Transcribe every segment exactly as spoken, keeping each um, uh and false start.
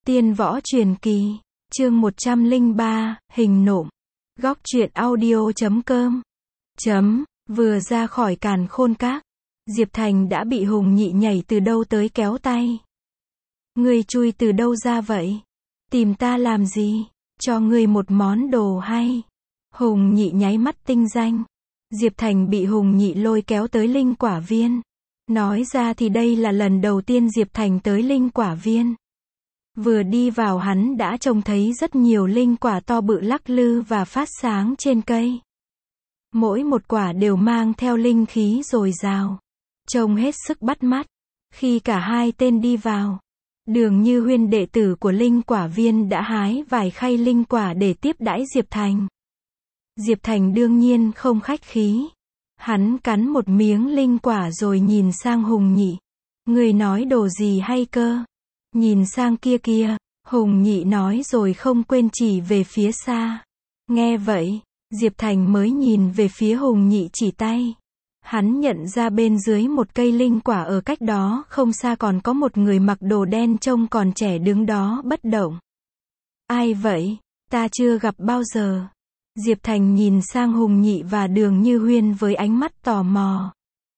Tiên võ truyền kỳ, chương một trăm lẻ ba, hình nộm. Góc truyện audio chấm com. Chấm, vừa ra khỏi Càn Khôn Các, Diệp Thành đã bị Hùng Nhị nhảy từ đâu tới kéo tay. Ngươi chui từ đâu ra vậy? Tìm ta làm gì? Cho ngươi một món đồ hay. Hùng Nhị nháy mắt tinh danh. Diệp Thành bị Hùng Nhị lôi kéo tới Linh Quả Viên. Nói ra thì đây là lần đầu tiên Diệp Thành tới Linh Quả Viên. Vừa đi vào hắn đã trông thấy rất nhiều linh quả to bự lắc lư và phát sáng trên cây. Mỗi một quả đều mang theo linh khí dồi dào, trông hết sức bắt mắt. Khi cả hai tên đi vào, Đường Như Huyên đệ tử của Linh Quả Viên đã hái vài khay linh quả để tiếp đãi Diệp Thành. Diệp Thành đương nhiên không khách khí. Hắn cắn một miếng linh quả rồi nhìn sang Hùng Nhị. Người nói đồ gì hay cơ? Nhìn sang kia kia, Hùng Nhị nói rồi không quên chỉ về phía xa. Nghe vậy, Diệp Thành mới nhìn về phía Hùng Nhị chỉ tay. Hắn nhận ra bên dưới một cây linh quả ở cách đó không xa còn có một người mặc đồ đen trông còn trẻ đứng đó bất động. Ai vậy? Ta chưa gặp bao giờ. Diệp Thành nhìn sang Hùng Nhị và Đường Như Huyên với ánh mắt tò mò.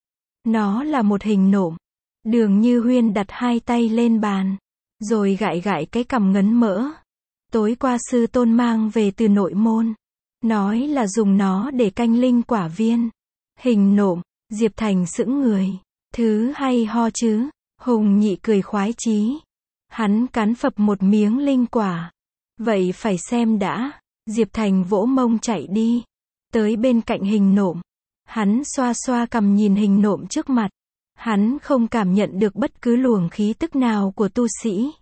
Nó là một hình nộm. Đường Như Huyên đặt hai tay lên bàn, rồi gãi gãi cái cằm ngấn mỡ. Tối qua sư tôn mang về từ nội môn, nói là dùng nó để canh linh quả viên. Hình nộm, Diệp Thành sững người. Thứ hay ho chứ? Hùng Nhị cười khoái chí. Hắn cắn phập một miếng linh quả. Vậy phải xem đã. Diệp Thành vỗ mông chạy đi, tới bên cạnh hình nộm. Hắn xoa xoa cằm nhìn hình nộm trước mặt. Hắn không cảm nhận được bất cứ luồng khí tức nào của tu sĩ.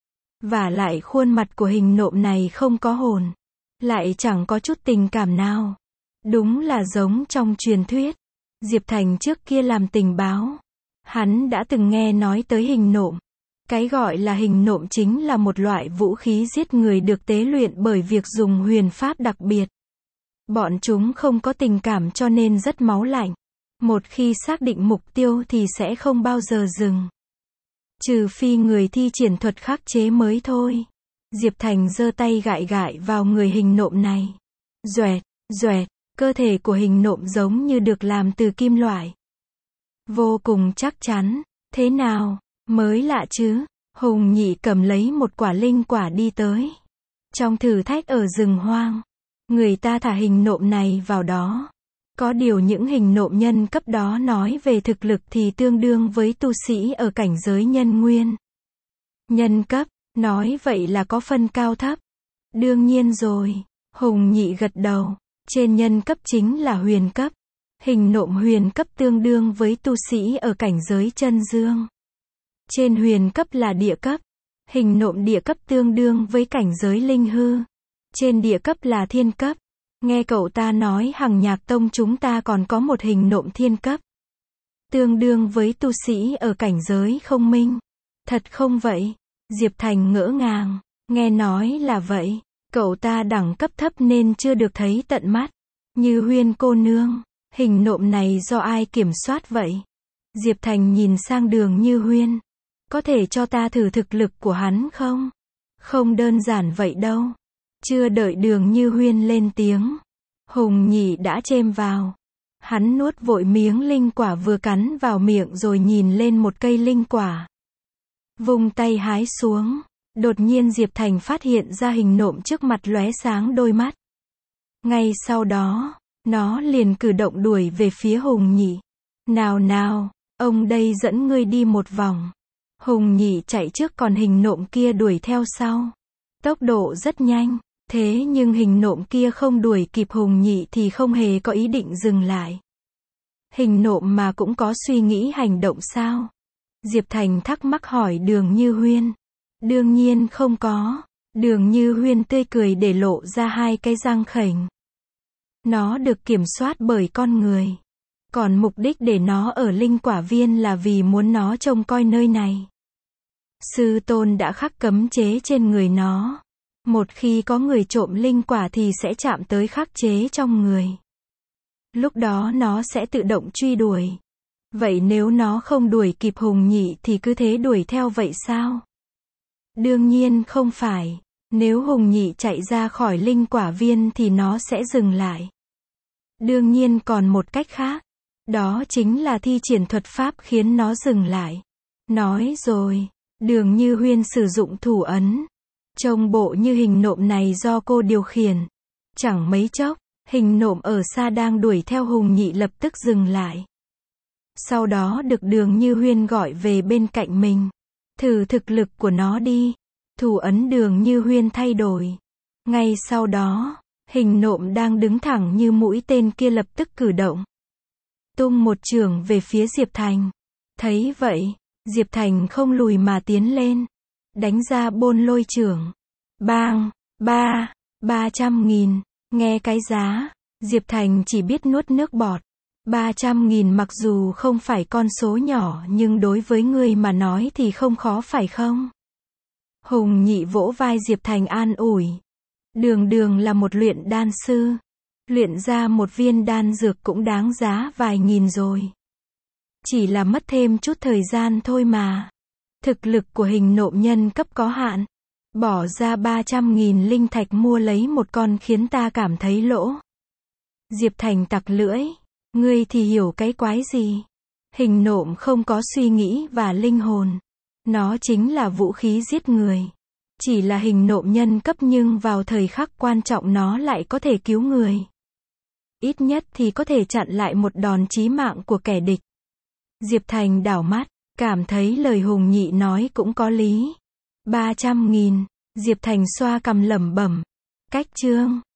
Vả lại khuôn mặt của hình nộm này không có hồn, lại chẳng có chút tình cảm nào. Đúng là giống trong truyền thuyết. Diệp Thành trước kia làm tình báo, hắn đã từng nghe nói tới hình nộm. Cái gọi là hình nộm chính là một loại vũ khí giết người được tế luyện bởi việc dùng huyền pháp đặc biệt. Bọn chúng không có tình cảm cho nên rất máu lạnh. Một khi xác định mục tiêu thì sẽ không bao giờ dừng. Trừ phi người thi triển thuật khắc chế mới thôi. Diệp Thành giơ tay gãi gãi vào người hình nộm này. Doẹt, doẹt, cơ thể của hình nộm giống như được làm từ kim loại. Vô cùng chắc chắn. Thế nào? Mới lạ chứ? Hùng Nhị cầm lấy một quả linh quả đi tới. Trong thử thách ở rừng hoang, người ta thả hình nộm này vào đó. Có điều những hình nộm nhân cấp đó nói về thực lực thì tương đương với tu sĩ ở cảnh giới nhân nguyên. Nhân cấp, nói vậy là có phân cao thấp. Đương nhiên rồi. Hùng Nhị gật đầu. Trên nhân cấp chính là huyền cấp. Hình nộm huyền cấp tương đương với tu sĩ ở cảnh giới chân dương. Trên huyền cấp là địa cấp. Hình nộm địa cấp tương đương với cảnh giới linh hư. Trên địa cấp là thiên cấp. Nghe cậu ta nói Hằng Nhạc Tông chúng ta còn có một hình nộm thiên cấp. Tương đương với tu sĩ ở cảnh giới không minh. Thật không vậy? Diệp Thành ngỡ ngàng. Nghe nói là vậy. Cậu ta đẳng cấp thấp nên chưa được thấy tận mắt. Như Huyên cô nương, hình nộm này do ai kiểm soát vậy? Diệp Thành nhìn sang Đường Như Huyên. Có thể cho ta thử thực lực của hắn không? Không đơn giản vậy đâu. Chưa đợi Đường Như Huyên lên tiếng, Hùng Nhị đã chêm vào. Hắn nuốt vội miếng linh quả vừa cắn vào miệng rồi nhìn lên một cây linh quả. Vung tay hái xuống. Đột nhiên Diệp Thành phát hiện ra hình nộm trước mặt lóe sáng đôi mắt. Ngay sau đó, nó liền cử động đuổi về phía Hùng Nhị. Nào nào, ông đây dẫn ngươi đi một vòng. Hùng Nhị chạy trước còn hình nộm kia đuổi theo sau. Tốc độ rất nhanh. Thế nhưng hình nộm kia không đuổi kịp Hùng Nhị thì không hề có ý định dừng lại. Hình nộm mà cũng có suy nghĩ hành động sao? Diệp Thành thắc mắc hỏi Đường Như Huyên. Đương nhiên không có. Đường Như Huyên tươi cười để lộ ra hai cái răng khểnh. Nó được kiểm soát bởi con người. Còn mục đích để nó ở Linh Quả Viên là vì muốn nó trông coi nơi này. Sư tôn đã khắc cấm chế trên người nó. Một khi có người trộm linh quả thì sẽ chạm tới khắc chế trong người. Lúc đó nó sẽ tự động truy đuổi. Vậy nếu nó không đuổi kịp Hùng Nhị thì cứ thế đuổi theo vậy sao? Đương nhiên không phải. Nếu Hùng Nhị chạy ra khỏi linh quả viên thì nó sẽ dừng lại. Đương nhiên còn một cách khác. Đó chính là thi triển thuật pháp khiến nó dừng lại. Nói rồi, Đường Như Huyên sử dụng thủ ấn. Trông bộ như hình nộm này do cô điều khiển. Chẳng mấy chốc, hình nộm ở xa đang đuổi theo Hùng Nhị lập tức dừng lại. Sau đó được Đường Như Huyên gọi về bên cạnh mình. Thử thực lực của nó đi. Thủ ấn Đường Như Huyên thay đổi. Ngay sau đó, hình nộm đang đứng thẳng như mũi tên kia lập tức cử động. Tung một chưởng về phía Diệp Thành. Thấy vậy, Diệp Thành không lùi mà tiến lên. Đánh ra bôn lôi chưởng. Bang, ba, ba trăm nghìn. Nghe cái giá, Diệp Thành chỉ biết nuốt nước bọt. ba trăm nghìn mặc dù không phải con số nhỏ nhưng đối với người mà nói thì không khó phải không? Hùng Nhị vỗ vai Diệp Thành an ủi. Đường Đường là một luyện đan sư. Luyện ra một viên đan dược cũng đáng giá vài nghìn rồi. Chỉ là mất thêm chút thời gian thôi mà. Thực lực của hình nộm nhân cấp có hạn. Bỏ ra ba trăm nghìn linh thạch mua lấy một con khiến ta cảm thấy lỗ. Diệp Thành tặc lưỡi. Ngươi thì hiểu cái quái gì? Hình nộm không có suy nghĩ và linh hồn. Nó chính là vũ khí giết người. Chỉ là hình nộm nhân cấp nhưng vào thời khắc quan trọng nó lại có thể cứu người. Ít nhất thì có thể chặn lại một đòn chí mạng của kẻ địch. Diệp Thành đảo mắt, cảm thấy lời Hùng Nhị nói cũng có lý. ba trăm nghìn, Diệp Thành xoa cằm lẩm bẩm. Cách chương